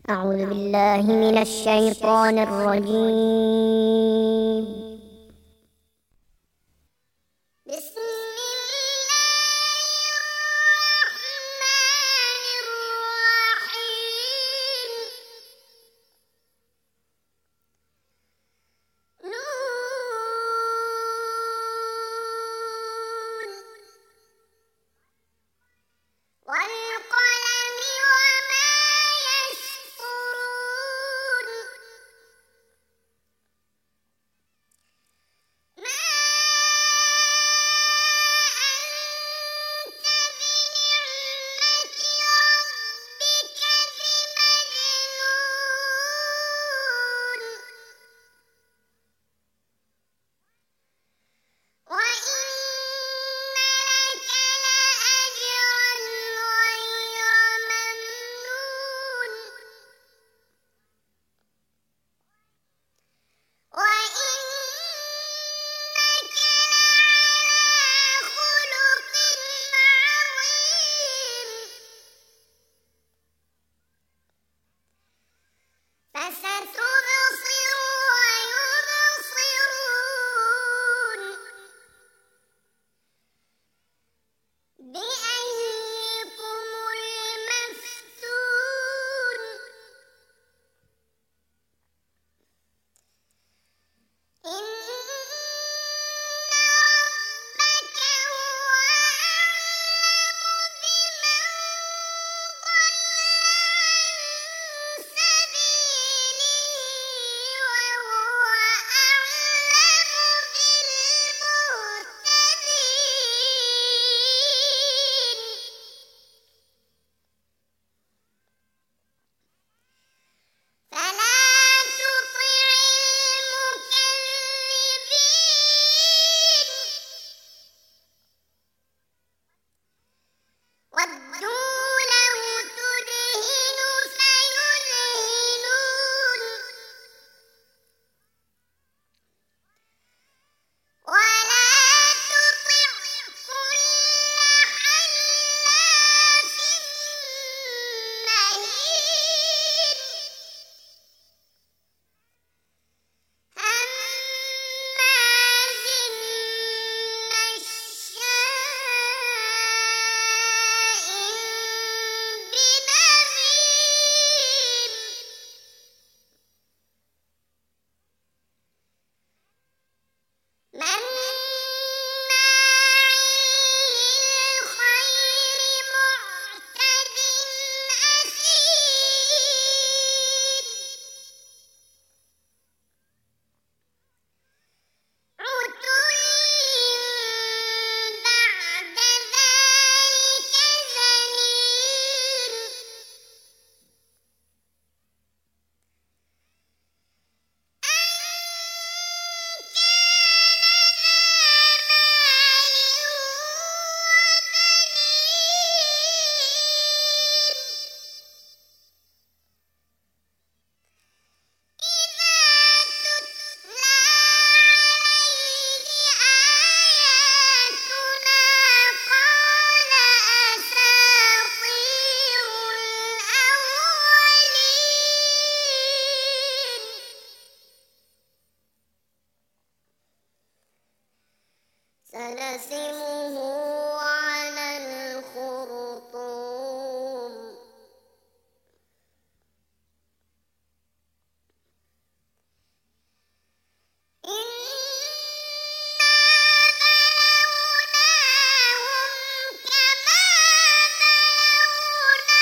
أعوذ بالله من الشيطان الرجيم. بسم الله الرحمن الرحيم. نون والقلم وما يسطرون. ما أنت بنعمة ربك بمجنون. وإن لك لأجرا غير ممنون. وإنك لعلى خلق عظيم. فستبصر ويبصرون بأيكم المفتون. إن ربك هو أعلم بمن ضل عن سبيله وهو أعلم بالمهتدين. فلا تطع المكذبين. ودوا لو تدهن فيدهنون. ولا تطع كل حلاف مهين. هماز مشاء بنميم. مناع للخير معتد أثيم. عتل بعد ذلك زنيم. أن كان ذا مال وبنين. إذا تتلى عليه آياتنا قال أساطير الأولين. سنسمه على الخرطوم. إنا بلوناهم كما بلونا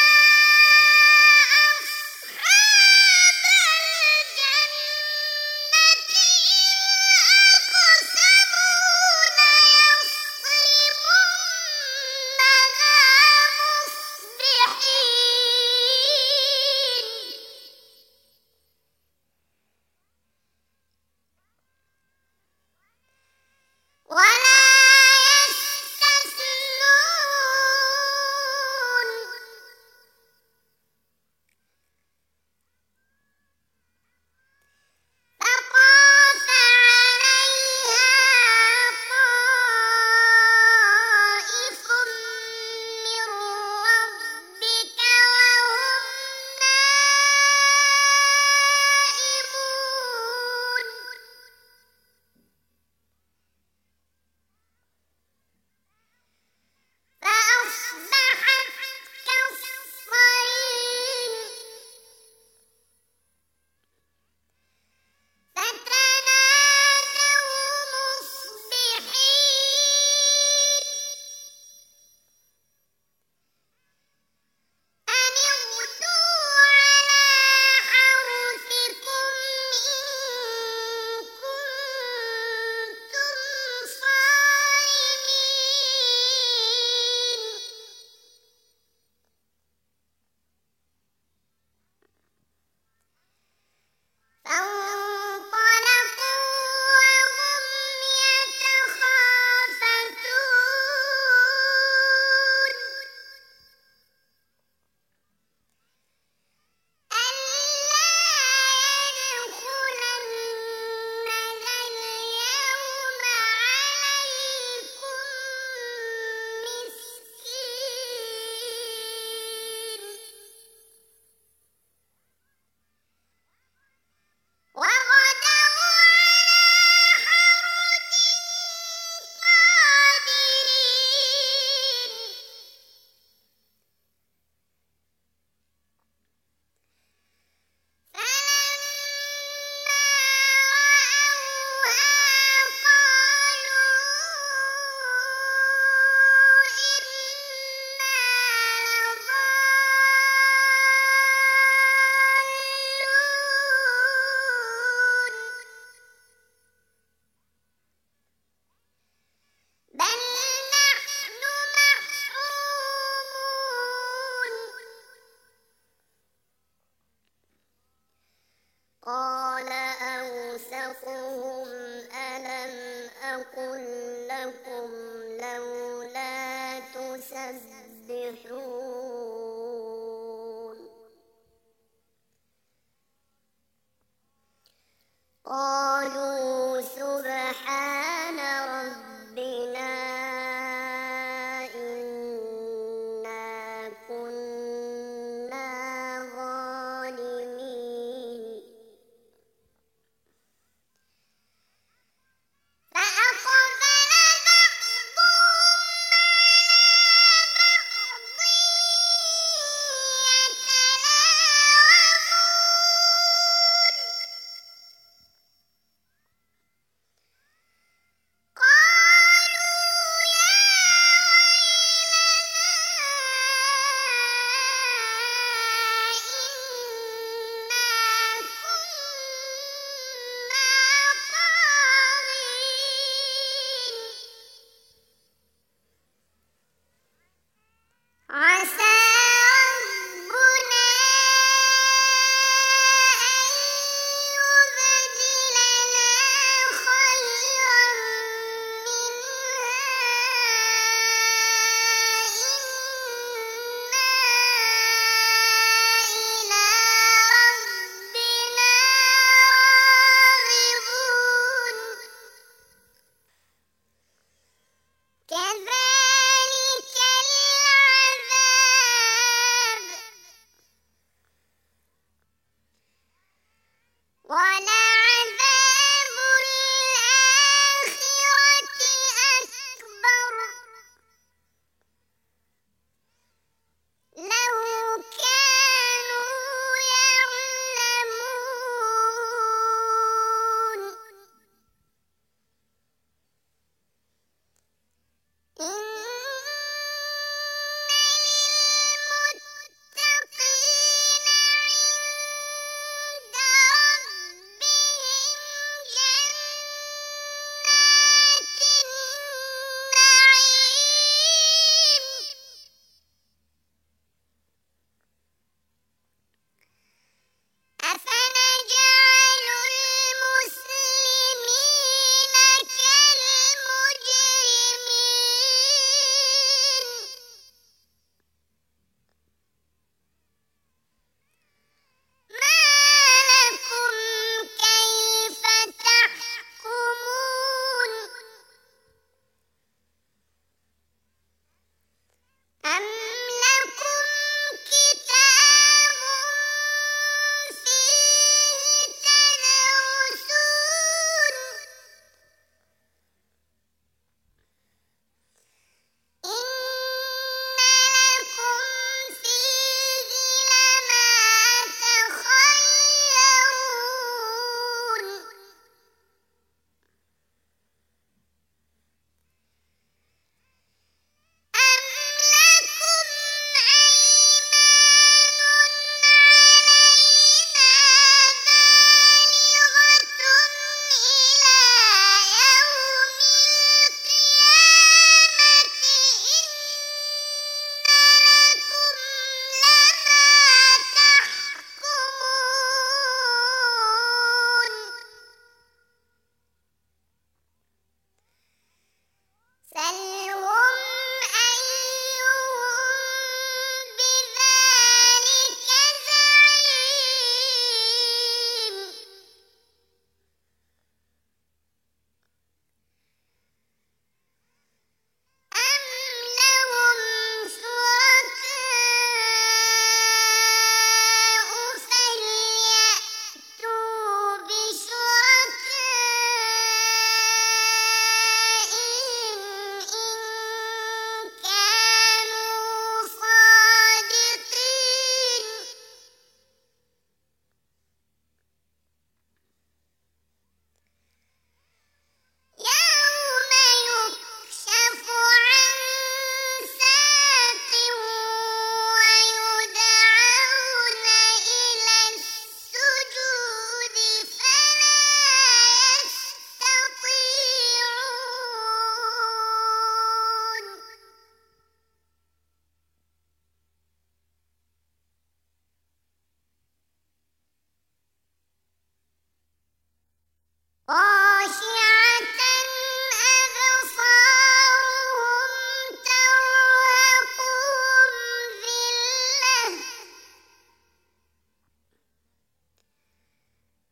أصحاب الجنة إذ أقسموا ليصرمنها. قال أوسطهم ألم أقل لكم لولا تسبحون قالوا سبحان ربنا إنا كنا ظالمين فأقبل بعضهم على بعض يتلاومون قالوا يا ويلنا إنا كنا طاغين عسى ربنا أن يبدلنا خيرا منها إنا إلى ربنا راغبون كذلك العذاب ولعذاب الآخرة أكبر لو كانوا يعلمون إن للمتقين عند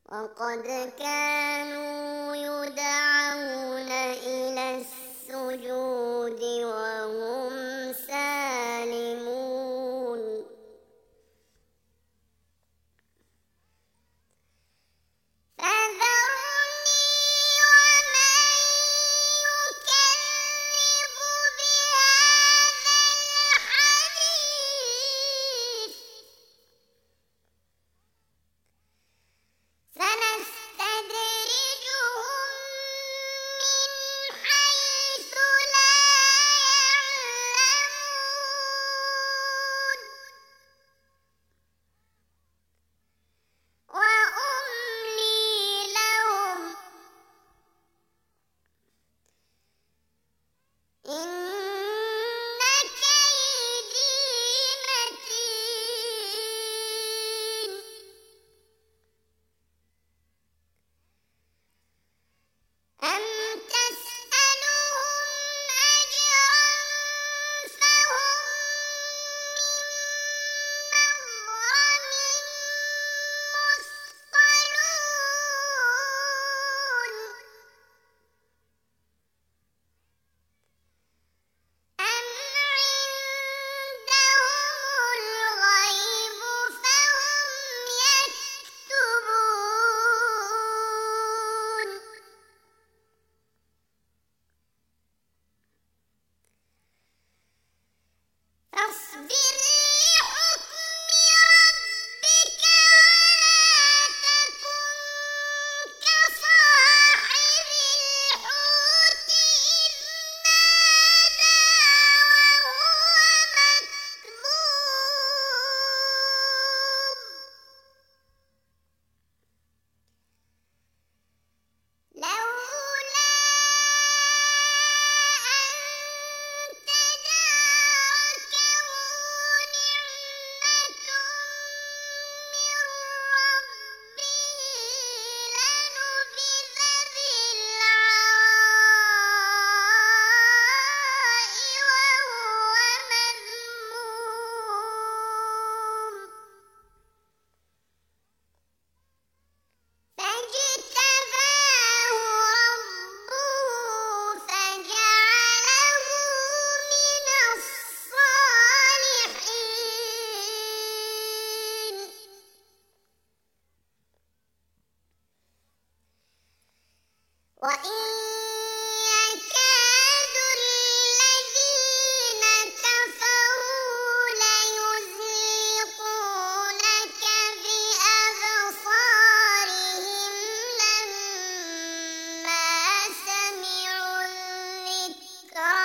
وقد كانوا يدعون إلى السجود وهم سالمون فذرني ومن يكذب بهذا الحديث سنستدرجهم من حيث لا يعلمون وأملي لهم إن كيدي متين أم تسألهم أجرا فهم من مغرم مثقلون أم عندهم الغيب فهم يكتبون فاصبر لحكم ربك ولا تكن كصاحب الحوت إذ نادى وهو مكظوم لولا أن تداركه نعمة من ربه لنبذ بالعراء وهو مذموم فاجتباه ربه فجعله من الصالحين وإن يكاد الذين كفروا ليزلقونك بأبصارهم لما سمعوا الذكر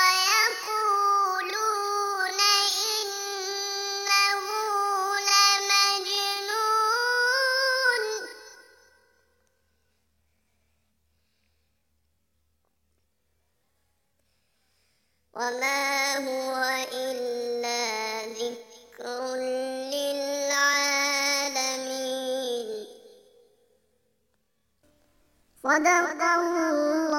ويقولون إنه لمجنون وما هو إلا ذكر للعالمين صدق الله